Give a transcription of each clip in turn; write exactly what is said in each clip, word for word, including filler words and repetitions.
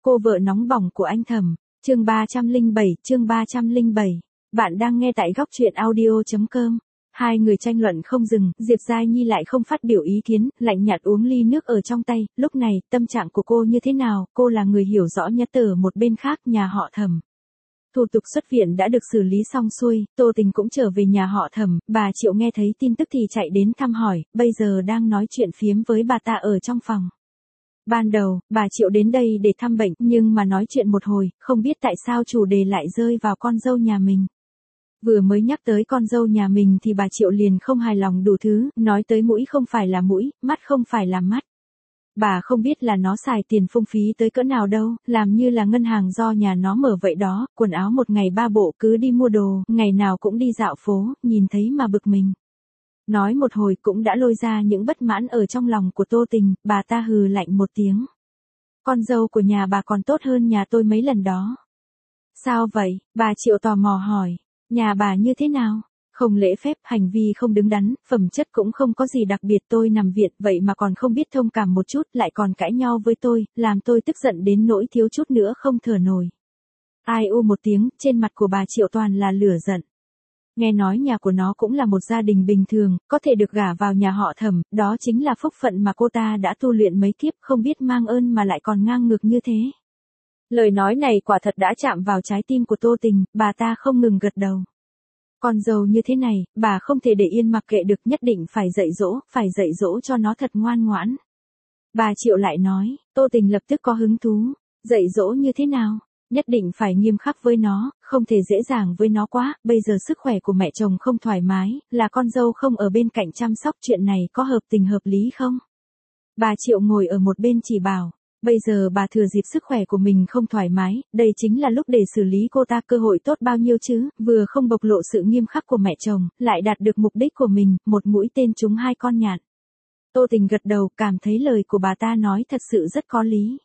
Cô vợ nóng bỏng của anh Thẩm, chương ba trăm lẻ bảy, chương ba trăm lẻ bảy. Bạn đang nghe tại góc truyện audio chấm com. Hai người tranh luận không dừng, Diệp Giai Nhi lại không phát biểu ý kiến, lạnh nhạt uống ly nước ở trong tay. Lúc này, tâm trạng của cô như thế nào? Cô là người hiểu rõ nhất ở một bên khác, nhà họ Thẩm. Thủ tục xuất viện đã được xử lý xong xuôi, Tô Tình cũng trở về nhà họ Thẩm. Bà Triệu nghe thấy tin tức thì chạy đến thăm hỏi, bây giờ đang nói chuyện phiếm với bà ta ở trong phòng. Ban đầu, bà Triệu đến đây để thăm bệnh, nhưng mà nói chuyện một hồi, không biết tại sao chủ đề lại rơi vào con dâu nhà mình. Vừa mới nhắc tới con dâu nhà mình thì bà Triệu liền không hài lòng đủ thứ, nói tới mũi không phải là mũi, mắt không phải là mắt. Bà không biết là nó xài tiền phung phí tới cỡ nào đâu, làm như là ngân hàng do nhà nó mở vậy đó, quần áo một ngày ba bộ cứ đi mua đồ, ngày nào cũng đi dạo phố, nhìn thấy mà bực mình. Nói một hồi cũng đã lôi ra những bất mãn ở trong lòng của Tô Tình, bà ta hừ lạnh một tiếng. Con dâu của nhà bà còn tốt hơn nhà tôi mấy lần đó. Sao vậy? Bà Triệu tò mò hỏi. Nhà bà như thế nào? Không lễ phép, hành vi không đứng đắn, phẩm chất cũng không có gì đặc biệt, tôi nằm viện vậy mà còn không biết thông cảm một chút, lại còn cãi nhau với tôi, làm tôi tức giận đến nỗi thiếu chút nữa không thở nổi. Ai u một tiếng, trên mặt của bà Triệu toàn là lửa giận. Nghe nói nhà của nó cũng là một gia đình bình thường, có thể được gả vào nhà họ Thẩm, đó chính là phúc phận mà cô ta đã tu luyện mấy kiếp, không biết mang ơn mà lại còn ngang ngược như thế. Lời nói này quả thật đã chạm vào trái tim của Tô Tình, bà ta không ngừng gật đầu. Con dâu như thế này, bà không thể để yên mặc kệ được, nhất định phải dạy dỗ, phải dạy dỗ cho nó thật ngoan ngoãn. Bà Triệu lại nói, Tô Tình lập tức có hứng thú, dạy dỗ như thế nào? Nhất định phải nghiêm khắc với nó, không thể dễ dàng với nó quá, bây giờ sức khỏe của mẹ chồng không thoải mái, là con dâu không ở bên cạnh chăm sóc, chuyện này có hợp tình hợp lý không? Bà Triệu ngồi ở một bên chỉ bảo, bây giờ bà thừa dịp sức khỏe của mình không thoải mái, đây chính là lúc để xử lý cô ta, cơ hội tốt bao nhiêu chứ, vừa không bộc lộ sự nghiêm khắc của mẹ chồng, lại đạt được mục đích của mình, một mũi tên trúng hai con nhạn. Tô Tình gật đầu, cảm thấy lời của bà ta nói thật sự rất có lý.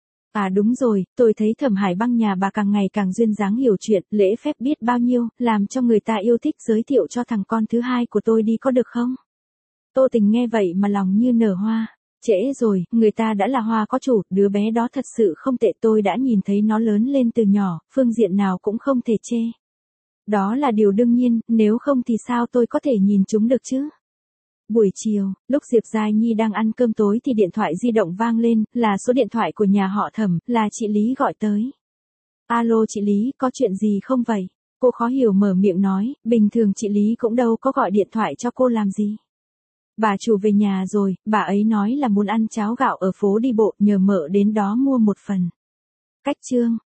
À đúng rồi, tôi thấy Thẩm Hải Băng nhà bà càng ngày càng duyên dáng hiểu chuyện, lễ phép biết bao nhiêu, làm cho người ta yêu thích, giới thiệu cho thằng con thứ hai của tôi đi có được không? Tô Tình nghe vậy mà lòng như nở hoa. Trễ rồi, người ta đã là hoa có chủ, đứa bé đó thật sự không tệ, tôi đã nhìn thấy nó lớn lên từ nhỏ, phương diện nào cũng không thể chê. Đó là điều đương nhiên, nếu không thì sao tôi có thể nhìn chúng được chứ? Buổi chiều, lúc Diệp Giai Nhi đang ăn cơm tối thì điện thoại di động vang lên, là số điện thoại của nhà họ Thẩm, là chị Lý gọi tới. Alo chị Lý, có chuyện gì không vậy? Cô khó hiểu mở miệng nói, bình thường chị Lý cũng đâu có gọi điện thoại cho cô làm gì. Bà chủ về nhà rồi, bà ấy nói là muốn ăn cháo gạo ở phố đi bộ, nhờ mợ đến đó mua một phần. Cách chương,